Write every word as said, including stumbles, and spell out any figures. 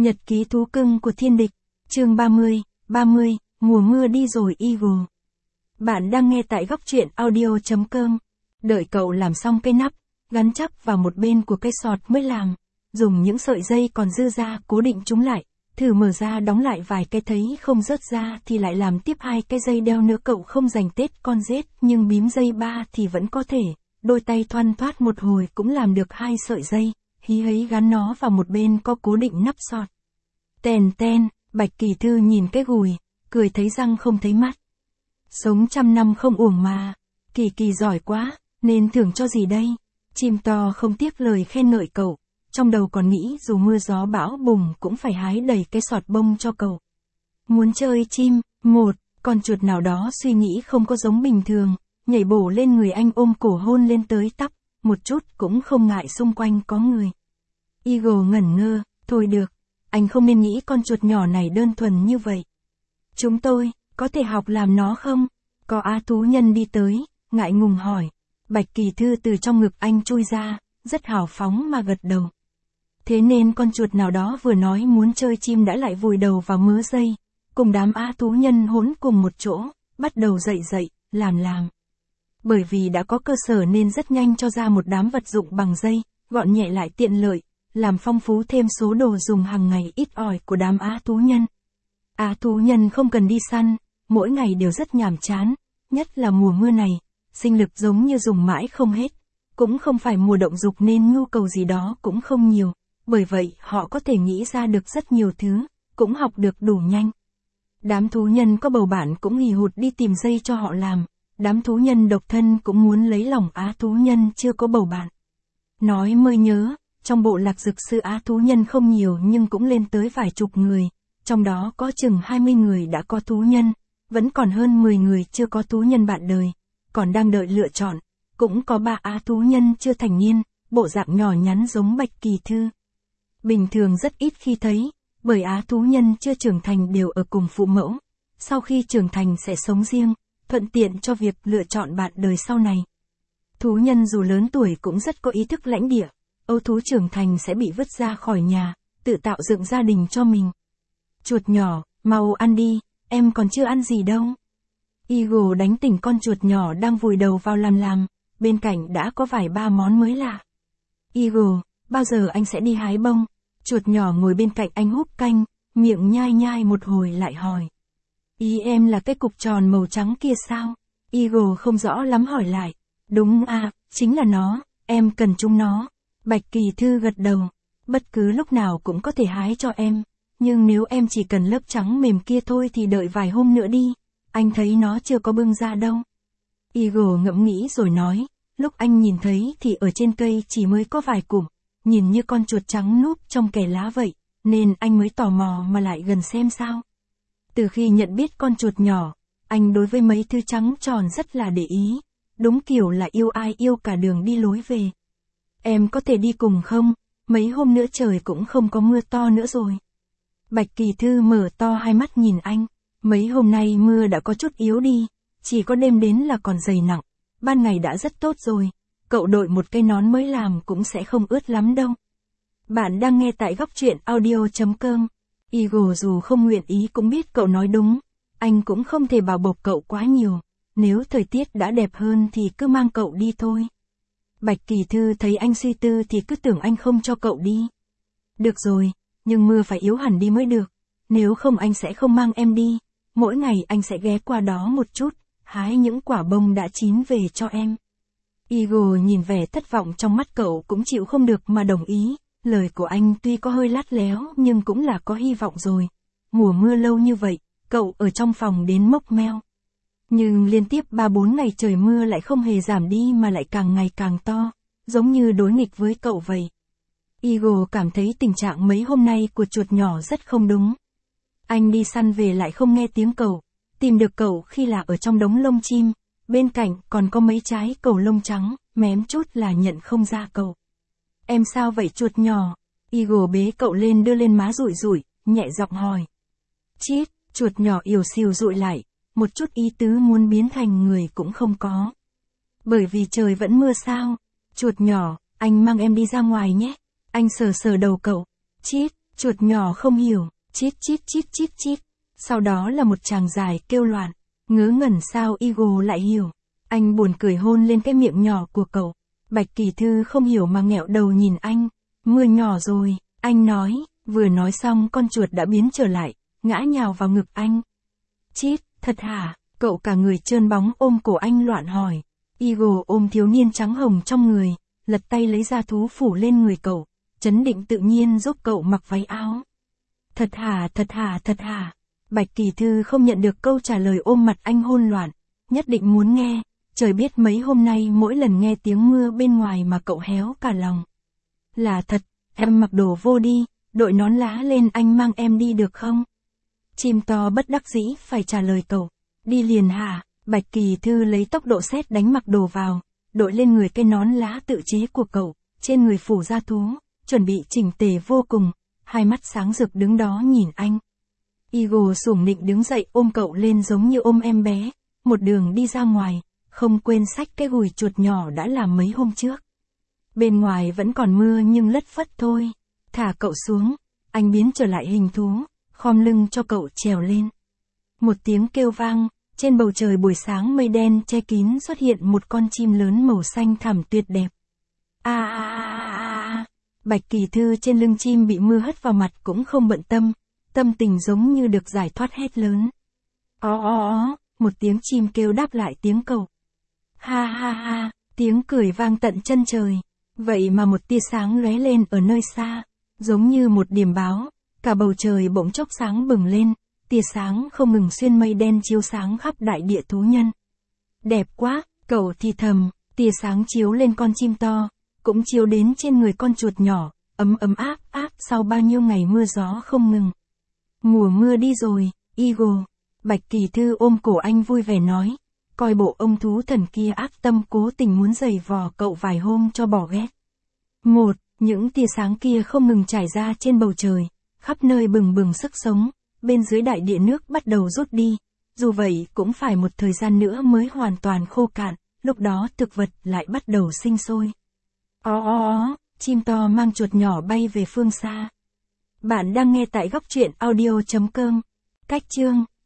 Nhật ký thú cưng của thiên địch, chương ba mươi, ba mươi, mùa mưa đi rồi Eagle. Bạn đang nghe tại góc truyện audio chấm com. Đợi cậu làm xong cây nắp, gắn chắc vào một bên của cây sọt mới làm. Dùng những sợi dây còn dư ra cố định chúng lại, thử mở ra đóng lại vài cái thấy không rớt ra thì lại làm tiếp hai cái dây đeo nữa. Cậu không giành tết con rết nhưng bím dây ba thì vẫn có thể. Đôi tay thoăn thoắt một hồi cũng làm được hai sợi dây, hí hấy gắn nó vào một bên có cố định nắp sọt. Tèn ten, Bạch Kỳ Thư nhìn cái gùi, cười thấy răng không thấy mắt. Sống trăm năm không uổng mà, Kỳ Kỳ giỏi quá, nên thưởng cho gì đây? Chim to không tiếc lời khen ngợi cậu, trong đầu còn nghĩ dù mưa gió bão bùng cũng phải hái đầy cái sọt bông cho cậu. Muốn chơi chim, một, con chuột nào đó suy nghĩ không có giống bình thường, nhảy bổ lên người anh ôm cổ hôn lên tới tóc, một chút cũng không ngại xung quanh có người. Eagle ngẩn ngơ, thôi được, anh không nên nghĩ con chuột nhỏ này đơn thuần như vậy. Chúng tôi, có thể học làm nó không? Có á thú nhân đi tới, ngại ngùng hỏi. Bạch Kỳ Thư từ trong ngực anh chui ra, rất hào phóng mà gật đầu. Thế nên con chuột nào đó vừa nói muốn chơi chim đã lại vùi đầu vào mớ dây, cùng đám á thú nhân hỗn cùng một chỗ, bắt đầu dậy dậy, làm làm. Bởi vì đã có cơ sở nên rất nhanh cho ra một đám vật dụng bằng dây, gọn nhẹ lại tiện lợi, làm phong phú thêm số đồ dùng hàng ngày ít ỏi của đám á thú nhân. Á thú nhân không cần đi săn, mỗi ngày đều rất nhàm chán, nhất là mùa mưa này, sinh lực giống như dùng mãi không hết, cũng không phải mùa động dục nên nhu cầu gì đó cũng không nhiều, bởi vậy họ có thể nghĩ ra được rất nhiều thứ, cũng học được đủ nhanh. Đám thú nhân có bầu bạn cũng hì hụt đi tìm dây cho họ làm, đám thú nhân độc thân cũng muốn lấy lòng á thú nhân chưa có bầu bạn. Nói mới nhớ, trong bộ lạc dược sư á thú nhân không nhiều nhưng cũng lên tới vài chục người, trong đó có chừng hai mươi người đã có thú nhân, vẫn còn hơn mười người chưa có thú nhân bạn đời, còn đang đợi lựa chọn, cũng có ba á thú nhân chưa thành niên, bộ dạng nhỏ nhắn giống Bạch Kỳ Thư. Bình thường rất ít khi thấy, bởi á thú nhân chưa trưởng thành đều ở cùng phụ mẫu, sau khi trưởng thành sẽ sống riêng, thuận tiện cho việc lựa chọn bạn đời sau này. Thú nhân dù lớn tuổi cũng rất có ý thức lãnh địa, âu thú trưởng thành sẽ bị vứt ra khỏi nhà, tự tạo dựng gia đình cho mình. Chuột nhỏ, mau ăn đi, em còn chưa ăn gì đâu. Eagle đánh tỉnh con chuột nhỏ đang vùi đầu vào làm làm, bên cạnh đã có vài ba món mới lạ. Eagle, bao giờ anh sẽ đi hái bông? Chuột nhỏ ngồi bên cạnh anh húp canh, miệng nhai nhai một hồi lại hỏi. Ý em là cái cục tròn màu trắng kia sao? Eagle không rõ lắm hỏi lại. Đúng à, chính là nó, em cần chúng nó. Bạch Kỳ Thư gật đầu. Bất cứ lúc nào cũng có thể hái cho em. Nhưng nếu em chỉ cần lớp trắng mềm kia thôi thì đợi vài hôm nữa đi. Anh thấy nó chưa có bưng ra đâu. Eagle ngẫm nghĩ rồi nói. Lúc anh nhìn thấy thì ở trên cây chỉ mới có vài cụm. Nhìn như con chuột trắng núp trong kẽ lá vậy. Nên anh mới tò mò mà lại gần xem sao. Từ khi nhận biết con chuột nhỏ, anh đối với mấy thứ trắng tròn rất là để ý. Đúng kiểu là yêu ai yêu cả đường đi lối về. Em có thể đi cùng không? Mấy hôm nữa trời cũng không có mưa to nữa rồi. Bạch Kỳ Thư mở to hai mắt nhìn anh. Mấy hôm nay mưa đã có chút yếu đi, chỉ có đêm đến là còn dày nặng. Ban ngày đã rất tốt rồi, cậu đội một cây nón mới làm cũng sẽ không ướt lắm đâu. Bạn đang nghe tại góc truyện audio chấm com. Eagle dù không nguyện ý cũng biết cậu nói đúng, anh cũng không thể bảo bọc cậu quá nhiều, nếu thời tiết đã đẹp hơn thì cứ mang cậu đi thôi. Bạch Kỳ Thư thấy anh suy tư thì cứ tưởng anh không cho cậu đi. Được rồi, nhưng mưa phải yếu hẳn đi mới được, nếu không anh sẽ không mang em đi, mỗi ngày anh sẽ ghé qua đó một chút, hái những quả bông đã chín về cho em. Eagle nhìn vẻ thất vọng trong mắt cậu cũng chịu không được mà đồng ý. Lời của anh tuy có hơi lắt léo nhưng cũng là có hy vọng rồi. Mùa mưa lâu như vậy, cậu ở trong phòng đến mốc meo. Nhưng liên tiếp ba bốn ngày trời mưa lại không hề giảm đi mà lại càng ngày càng to, giống như đối nghịch với cậu vậy. Eagle cảm thấy tình trạng mấy hôm nay của chuột nhỏ rất không đúng. Anh đi săn về lại không nghe tiếng cậu, tìm được cậu khi là ở trong đống lông chim, bên cạnh còn có mấy trái cầu lông trắng, mém chút là nhận không ra cậu. Em sao vậy chuột nhỏ? Eagle bế cậu lên đưa lên má rủi rủi, nhẹ giọng hỏi. Chít, chuột nhỏ ỉu xìu rụi lại, một chút ý tứ muốn biến thành người cũng không có. Bởi vì trời vẫn mưa sao? Chuột nhỏ, anh mang em đi ra ngoài nhé. Anh sờ sờ đầu cậu. Chít, Chuột nhỏ không hiểu, chít chít chít chít chít. Sau đó là một tràng dài kêu loạn. Ngớ ngẩn sao Eagle lại hiểu. Anh buồn cười hôn lên cái miệng nhỏ của cậu. Bạch Kỳ Thư không hiểu mà nghẹo đầu nhìn anh. Mưa nhỏ rồi, anh nói. Vừa nói xong con chuột đã biến trở lại, ngã nhào vào ngực anh. Chít, thật hả? Cậu cả người trơn bóng ôm cổ anh loạn hỏi. Eagle ôm thiếu niên trắng hồng trong người, lật tay lấy ra thú phủ lên người cậu, trấn định tự nhiên giúp cậu mặc váy áo. Thật hả, thật hả, thật hả? Bạch Kỳ Thư không nhận được câu trả lời ôm mặt anh hôn loạn, nhất định muốn nghe, trời biết mấy hôm nay mỗi lần nghe tiếng mưa bên ngoài mà cậu héo cả lòng. Là thật, em mặc đồ vô đi, đội nón lá lên anh mang em đi được không? Chim to bất đắc dĩ phải trả lời cậu, đi liền hả? Bạch Kỳ Thư lấy tốc độ sét đánh mặc đồ vào, đội lên người cái nón lá tự chế của cậu, trên người phủ da thú, chuẩn bị chỉnh tề vô cùng, hai mắt sáng rực đứng đó nhìn anh. Eagle sủng nịnh đứng dậy ôm cậu lên giống như ôm em bé, một đường đi ra ngoài, không quên xách cái gùi chuột nhỏ đã làm mấy hôm trước. Bên ngoài vẫn còn mưa nhưng lất phất thôi, thả cậu xuống, anh biến trở lại hình thú, khom lưng cho cậu trèo lên. Một tiếng kêu vang, trên bầu trời buổi sáng mây đen che kín xuất hiện một con chim lớn màu xanh thẳm tuyệt đẹp. A a a a, Bạch Kỳ Thư trên lưng chim bị mưa hất vào mặt cũng không bận tâm, tâm tình giống như được giải thoát hét lớn. Ó ó ó, một tiếng chim kêu đáp lại tiếng cậu. Ha ha ha, tiếng cười vang tận chân trời. Vậy mà một tia sáng lóe lên ở nơi xa, giống như một điểm báo, cả bầu trời bỗng chốc sáng bừng lên, tia sáng không ngừng xuyên mây đen chiếu sáng khắp đại địa thú nhân. Đẹp quá, cậu thì thầm, tia sáng chiếu lên con chim to, cũng chiếu đến trên người con chuột nhỏ, ấm ấm áp áp sau bao nhiêu ngày mưa gió không ngừng. Mùa mưa đi rồi, Eagle. Bạch Kỳ Thư ôm cổ anh vui vẻ nói, coi bộ ông thú thần kia ác tâm cố tình muốn giày vò cậu vài hôm cho bỏ ghét. Một, những tia sáng kia không ngừng trải ra trên bầu trời, khắp nơi bừng bừng sức sống, bên dưới đại địa nước bắt đầu rút đi, dù vậy cũng phải một thời gian nữa mới hoàn toàn khô cạn, lúc đó thực vật lại bắt đầu sinh sôi. Ó ó ó, chim to mang chuột nhỏ bay về phương xa. Bạn đang nghe tại góc truyện audio chấm com. Cách chương